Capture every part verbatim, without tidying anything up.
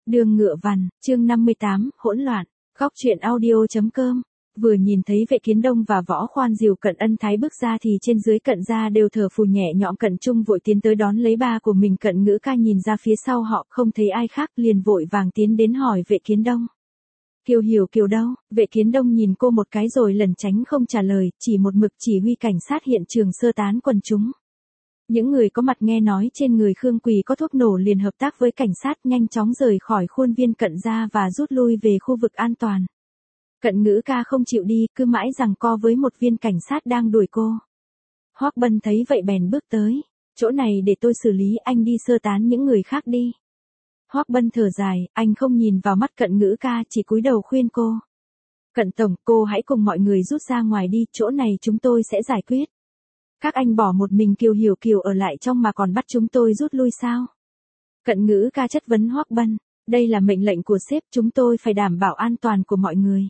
Đường Ngựa Vằn, chương năm mươi tám, hỗn loạn. Góc truyện audio chấm com. Vừa nhìn thấy Vệ Kiến Đông và Võ Khoan dìu Cận Ân Thái bước ra thì trên dưới Cận gia đều thở phù nhẹ nhõm. Cận Trung vội tiến tới đón lấy ba của mình. Cận Ngữ Ca nhìn ra phía sau họ không thấy ai khác liền vội vàng tiến đến hỏi Vệ Kiến Đông. Kiều Hiểu Kiều đâu? Vệ Kiến Đông nhìn cô một cái rồi lẩn tránh không trả lời, chỉ một mực chỉ huy cảnh sát hiện trường sơ tán quần chúng. Những người có mặt nghe nói trên người Khương Quỳ có thuốc nổ liền hợp tác với cảnh sát nhanh chóng rời khỏi khuôn viên Cận gia và rút lui về khu vực an toàn. Cận Ngữ Ca không chịu đi, cứ mãi giằng co với một viên cảnh sát đang đuổi cô. Hoắc Bân thấy vậy bèn bước tới. Chỗ này để tôi xử lý, anh đi sơ tán những người khác đi. Hoắc Bân thở dài, anh không nhìn vào mắt Cận Ngữ Ca, chỉ cúi đầu khuyên cô. Cận tổng, cô hãy cùng mọi người rút ra ngoài đi, chỗ này chúng tôi sẽ giải quyết. Các anh bỏ một mình Kiều Hiểu Kiều ở lại trong mà còn bắt chúng tôi rút lui sao? Cận Ngữ Ca chất vấn Hoắc Bân, đây là mệnh lệnh của sếp, chúng tôi phải đảm bảo an toàn của mọi người.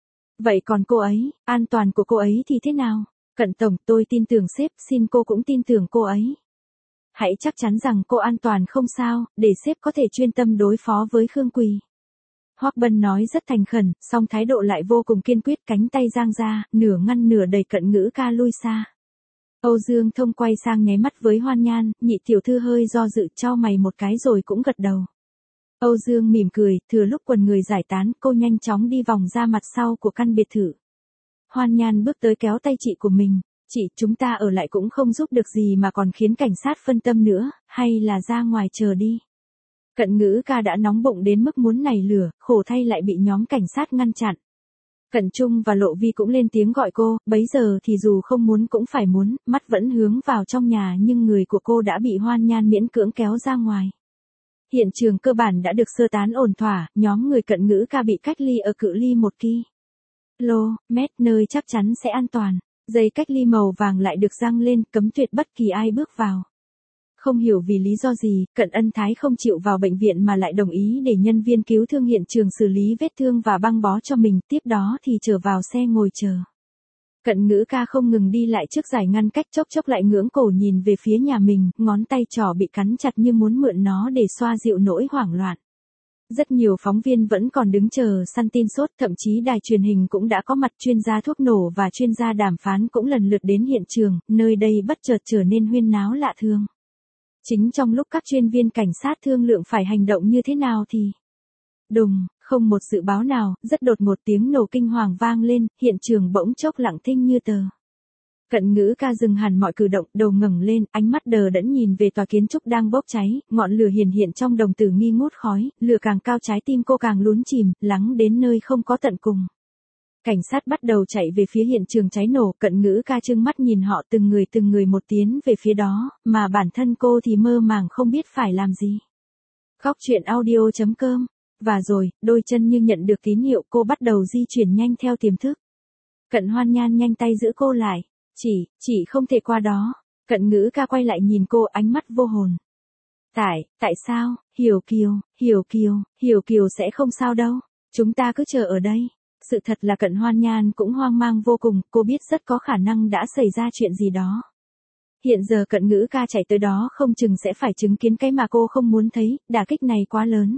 Vậy còn cô ấy, an toàn của cô ấy thì thế nào? Cận tổng, tôi tin tưởng sếp, xin cô cũng tin tưởng cô ấy. Hãy chắc chắn rằng cô an toàn không sao, để sếp có thể chuyên tâm đối phó với Khương Quỳ. Hoắc Bân nói rất thành khẩn, song thái độ lại vô cùng kiên quyết, cánh tay giang ra, nửa ngăn nửa đẩy Cận Ngữ Ca lui xa. Âu Dương Thông quay sang nháy mắt với Hoan Nhan, nhị tiểu thư hơi do dự chau mày một cái rồi cũng gật đầu. Âu Dương mỉm cười, thừa lúc quần người giải tán, cô nhanh chóng đi vòng ra mặt sau của căn biệt thự. Hoan Nhan bước tới kéo tay chị của mình, chị, chúng ta ở lại cũng không giúp được gì mà còn khiến cảnh sát phân tâm nữa, hay là ra ngoài chờ đi. Cận Ngữ Ca đã nóng bụng đến mức muốn nảy lửa, khổ thay lại bị nhóm cảnh sát ngăn chặn. Cận Trung và Lộ Vi cũng lên tiếng gọi cô, bấy giờ thì dù không muốn cũng phải muốn, mắt vẫn hướng vào trong nhà nhưng người của cô đã bị Hoan Nhan miễn cưỡng kéo ra ngoài. Hiện trường cơ bản đã được sơ tán ổn thỏa, nhóm người Cận Ngữ Ca bị cách ly ở cự ly một ki lô mét nơi chắc chắn sẽ an toàn. Dây cách ly màu vàng lại được giăng lên, cấm tuyệt bất kỳ ai bước vào. Không hiểu vì lý do gì, Cận Ân Thái không chịu vào bệnh viện mà lại đồng ý để nhân viên cứu thương hiện trường xử lý vết thương và băng bó cho mình, tiếp đó thì trở vào xe ngồi chờ. Cận Ngữ Ca không ngừng đi lại trước giải ngăn cách, chốc chốc lại ngưỡng cổ nhìn về phía nhà mình, ngón tay trỏ bị cắn chặt như muốn mượn nó để xoa dịu nỗi hoảng loạn. Rất nhiều phóng viên vẫn còn đứng chờ săn tin sốt, thậm chí đài truyền hình cũng đã có mặt, chuyên gia thuốc nổ và chuyên gia đàm phán cũng lần lượt đến hiện trường, nơi đây bất chợt trở nên huyên náo lạ thường. Chính trong lúc các chuyên viên cảnh sát thương lượng phải hành động như thế nào thì... Đùng, không một dự báo nào, rất đột ngột tiếng nổ kinh hoàng vang lên, hiện trường bỗng chốc lặng thinh như tờ. Cận Ngữ Ca dừng hẳn mọi cử động, đầu ngẩng lên, ánh mắt đờ đẫn nhìn về tòa kiến trúc đang bốc cháy, ngọn lửa hiển hiện trong đồng tử nghi ngút khói, lửa càng cao trái tim cô càng lún chìm, lắng đến nơi không có tận cùng. Cảnh sát bắt đầu chạy về phía hiện trường cháy nổ, Cận Ngữ Ca trừng mắt nhìn họ từng người từng người một tiến về phía đó, mà bản thân cô thì mơ màng không biết phải làm gì. Góc truyện audio chấm com. Và rồi, đôi chân như nhận được tín hiệu, cô bắt đầu di chuyển nhanh theo tiềm thức. Cận Hoan Nhan nhanh tay giữ cô lại. Chỉ, chỉ không thể qua đó. Cận Ngữ Ca quay lại nhìn cô, ánh mắt vô hồn. Tại, tại sao? Hiểu Kiều, Hiểu Kiều, Hiểu Kiều sẽ không sao đâu. Chúng ta cứ chờ ở đây. Sự thật là Cận Hoan Nhan cũng hoang mang vô cùng, cô biết rất có khả năng đã xảy ra chuyện gì đó. Hiện giờ Cận Ngữ Ca chạy tới đó không chừng sẽ phải chứng kiến cái mà cô không muốn thấy, đả kích này quá lớn.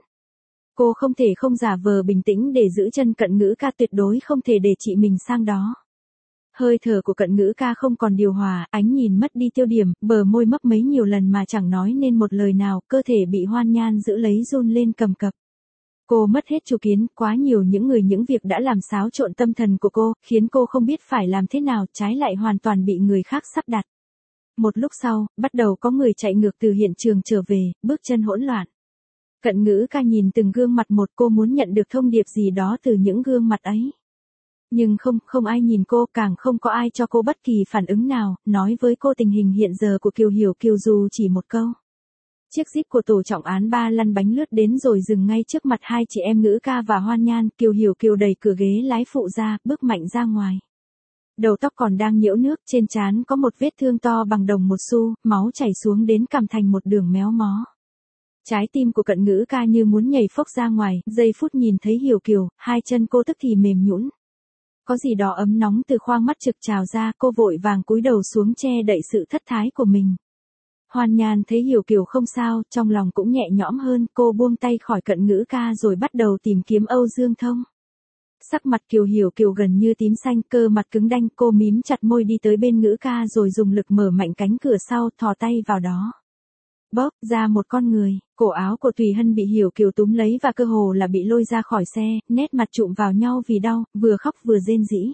Cô không thể không giả vờ bình tĩnh để giữ chân Cận Ngữ Ca, tuyệt đối không thể để chị mình sang đó. Hơi thở của Cận Ngữ Ca không còn điều hòa, ánh nhìn mất đi tiêu điểm, bờ môi mấp mấy nhiều lần mà chẳng nói nên một lời nào, cơ thể bị Hoan Nhan giữ lấy run lên cầm cập. Cô mất hết chủ kiến, quá nhiều những người những việc đã làm xáo trộn tâm thần của cô, khiến cô không biết phải làm thế nào, trái lại hoàn toàn bị người khác sắp đặt. Một lúc sau, bắt đầu có người chạy ngược từ hiện trường trở về, bước chân hỗn loạn. Cận Ngữ Ca nhìn từng gương mặt một, cô muốn nhận được thông điệp gì đó từ những gương mặt ấy. Nhưng không, không ai nhìn cô, càng không có ai cho cô bất kỳ phản ứng nào, nói với cô tình hình hiện giờ của Kiều Hiểu Kiều dù chỉ một câu. Chiếc Jeep của tổ trọng án ba lăn bánh lướt đến rồi dừng ngay trước mặt hai chị em Ngữ Ca và Hoan Nhan, Kiều Hiểu Kiều đẩy cửa ghế lái phụ ra, bước mạnh ra ngoài. Đầu tóc còn đang nhiễu nước, trên trán có một vết thương to bằng đồng một xu, máu chảy xuống đến cằm thành một đường méo mó. Trái tim của Cận Ngữ Ca như muốn nhảy phốc ra ngoài, giây phút nhìn thấy Hiểu Kiều, hai chân cô tức thì mềm nhũn. Có gì đó ấm nóng từ khoang mắt trực trào ra, cô vội vàng cúi đầu xuống che đậy sự thất thái của mình. Hoan Nhan thấy Hiểu Kiều không sao, trong lòng cũng nhẹ nhõm hơn, cô buông tay khỏi Cận Ngữ ca rồi bắt đầu tìm kiếm Âu Dương Thông. Sắc mặt Kiều Hiểu Kiều gần như tím xanh, cơ mặt cứng đanh, cô mím chặt môi đi tới bên Ngữ ca rồi dùng lực mở mạnh cánh cửa sau, thò tay vào đó. Bóp ra một con người, cổ áo của Tùy Hân bị Hiểu Kiều túm lấy và cơ hồ là bị lôi ra khỏi xe, nét mặt trụm vào nhau vì đau, vừa khóc vừa rên rỉ.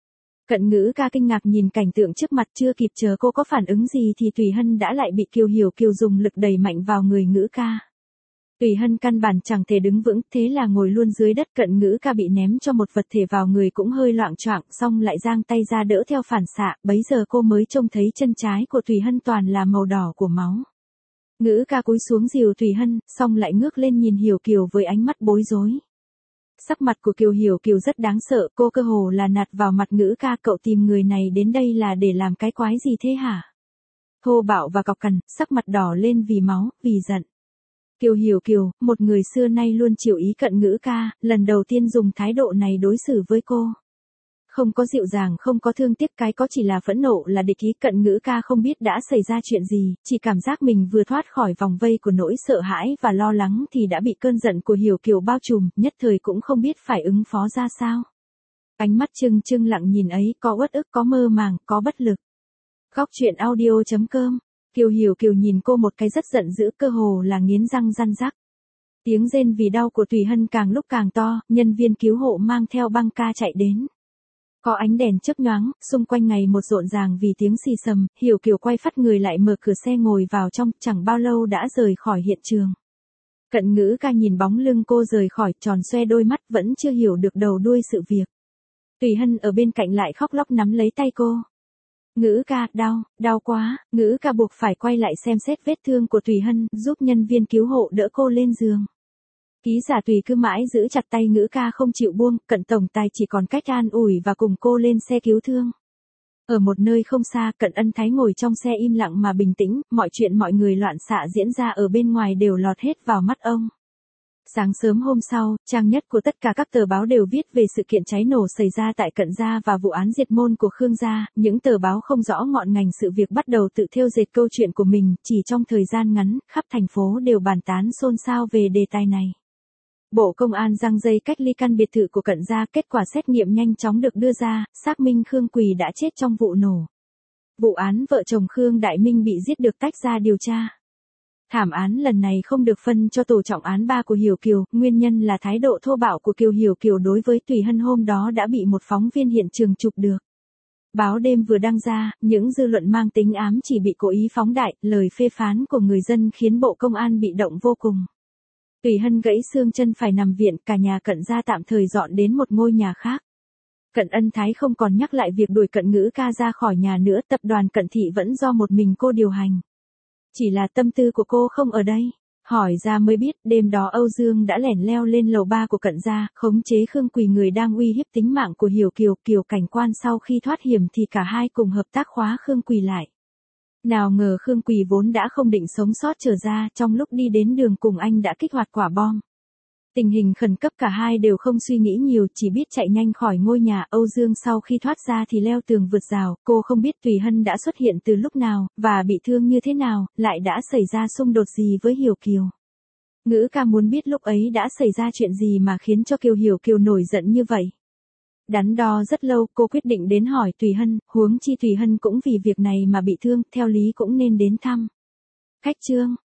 Cận Ngữ ca kinh ngạc nhìn cảnh tượng trước mặt, chưa kịp chờ cô có phản ứng gì thì Tùy Hân đã lại bị Kiều Hiểu Kiều dùng lực đẩy mạnh vào người Ngữ ca. Tùy Hân căn bản chẳng thể đứng vững, thế là ngồi luôn dưới đất. Cận Ngữ ca bị ném cho một vật thể vào người cũng hơi loạng choạng, xong lại giang tay ra đỡ theo phản xạ, bấy giờ cô mới trông thấy chân trái của Tùy Hân toàn là màu đỏ của máu. Ngữ ca cúi xuống dìu Tùy Hân, xong lại ngước lên nhìn Hiểu Kiều với ánh mắt bối rối. Sắc mặt của Kiều Hiểu Kiều rất đáng sợ, cô cơ hồ là nạt vào mặt Ngữ ca, cậu tìm người này đến đây là để làm cái quái gì thế hả? Thô bạo và cọc cằn, sắc mặt đỏ lên vì máu, vì giận. Kiều Hiểu Kiều, một người xưa nay luôn chiều ý Cận Ngữ ca, lần đầu tiên dùng thái độ này đối xử với cô. Không có dịu dàng, không có thương tiếc, cái có chỉ là phẫn nộ, là địch ý. Cận Ngữ ca không biết đã xảy ra chuyện gì, chỉ cảm giác mình vừa thoát khỏi vòng vây của nỗi sợ hãi và lo lắng thì đã bị cơn giận của Hiểu Kiều bao trùm, nhất thời cũng không biết phải ứng phó ra sao. Ánh mắt trừng trừng lặng nhìn ấy, có uất ức, có mơ màng, có bất lực. Góc truyện audio chấm com. Kiều Hiểu Kiều nhìn cô một cái rất giận dữ, cơ hồ là nghiến răng răn rắc. Tiếng rên vì đau của Tùy Hân càng lúc càng to, nhân viên cứu hộ mang theo băng ca chạy đến. Có ánh đèn chớp nhoáng, xung quanh ngày một rộn ràng vì tiếng xì xầm, Hiểu Kiều quay phắt người lại mở cửa xe ngồi vào trong, chẳng bao lâu đã rời khỏi hiện trường. Cận Ngữ ca nhìn bóng lưng cô rời khỏi, tròn xoe đôi mắt, vẫn chưa hiểu được đầu đuôi sự việc. Tùy Hân ở bên cạnh lại khóc lóc nắm lấy tay cô. Ngữ ca, đau, đau quá. Ngữ ca buộc phải quay lại xem xét vết thương của Tùy Hân, giúp nhân viên cứu hộ đỡ cô lên giường. Ký giả Tùy cứ mãi giữ chặt tay Ngữ ca không chịu buông, Cận tổng tài chỉ còn cách an ủi và cùng cô lên xe cứu thương. Ở một nơi không xa, Cận Ân Thái ngồi trong xe im lặng mà bình tĩnh, mọi chuyện mọi người loạn xạ diễn ra ở bên ngoài đều lọt hết vào mắt ông. Sáng sớm hôm sau, trang nhất của tất cả các tờ báo đều viết về sự kiện cháy nổ xảy ra tại Cận gia và vụ án diệt môn của Khương gia. Những tờ báo không rõ ngọn ngành sự việc bắt đầu tự thêu dệt câu chuyện của mình, chỉ trong thời gian ngắn, khắp thành phố đều bàn tán xôn xao về đề tài này. Bộ Công an giăng dây cách ly căn biệt thự của Cận gia, kết quả xét nghiệm nhanh chóng được đưa ra, xác minh Khương Quỳ đã chết trong vụ nổ. Vụ án vợ chồng Khương Đại Minh bị giết được tách ra điều tra. Thảm án lần này không được phân cho tổ trọng án ba của Hiểu Kiều, nguyên nhân là thái độ thô bạo của Kiều Hiểu Kiều đối với Tùy Hân hôm đó đã bị một phóng viên hiện trường chụp được. Báo đêm vừa đăng ra, những dư luận mang tính ám chỉ bị cố ý phóng đại, lời phê phán của người dân khiến Bộ Công an bị động vô cùng. Tùy Hân gãy xương chân phải nằm viện, cả nhà Cận gia tạm thời dọn đến một ngôi nhà khác. Cận Ân Thái không còn nhắc lại việc đuổi Cận Ngữ ca ra khỏi nhà nữa, tập đoàn Cận thị vẫn do một mình cô điều hành. Chỉ là tâm tư của cô không ở đây. Hỏi ra mới biết, đêm đó Âu Dương đã lẻn leo lên lầu ba của Cận gia, khống chế Khương Quỳ, người đang uy hiếp tính mạng của Hiểu Kiều. Kiều cảnh quan sau khi thoát hiểm thì cả hai cùng hợp tác khóa Khương Quỳ lại. Nào ngờ Khương Quỳ vốn đã không định sống sót trở ra, trong lúc đi đến đường cùng anh đã kích hoạt quả bom. Tình hình khẩn cấp, cả hai đều không suy nghĩ nhiều, chỉ biết chạy nhanh khỏi ngôi nhà. Âu Dương sau khi thoát ra thì leo tường vượt rào, cô không biết Tùy Hân đã xuất hiện từ lúc nào, và bị thương như thế nào, lại đã xảy ra xung đột gì với Hiểu Kiều. Ngữ ca muốn biết lúc ấy đã xảy ra chuyện gì mà khiến cho Kiều Hiểu Kiều nổi giận như vậy. Đắn đo rất lâu, cô quyết định đến hỏi Tùy Hân, huống chi Tùy Hân cũng vì việc này mà bị thương, theo lý cũng nên đến thăm. Khách trương,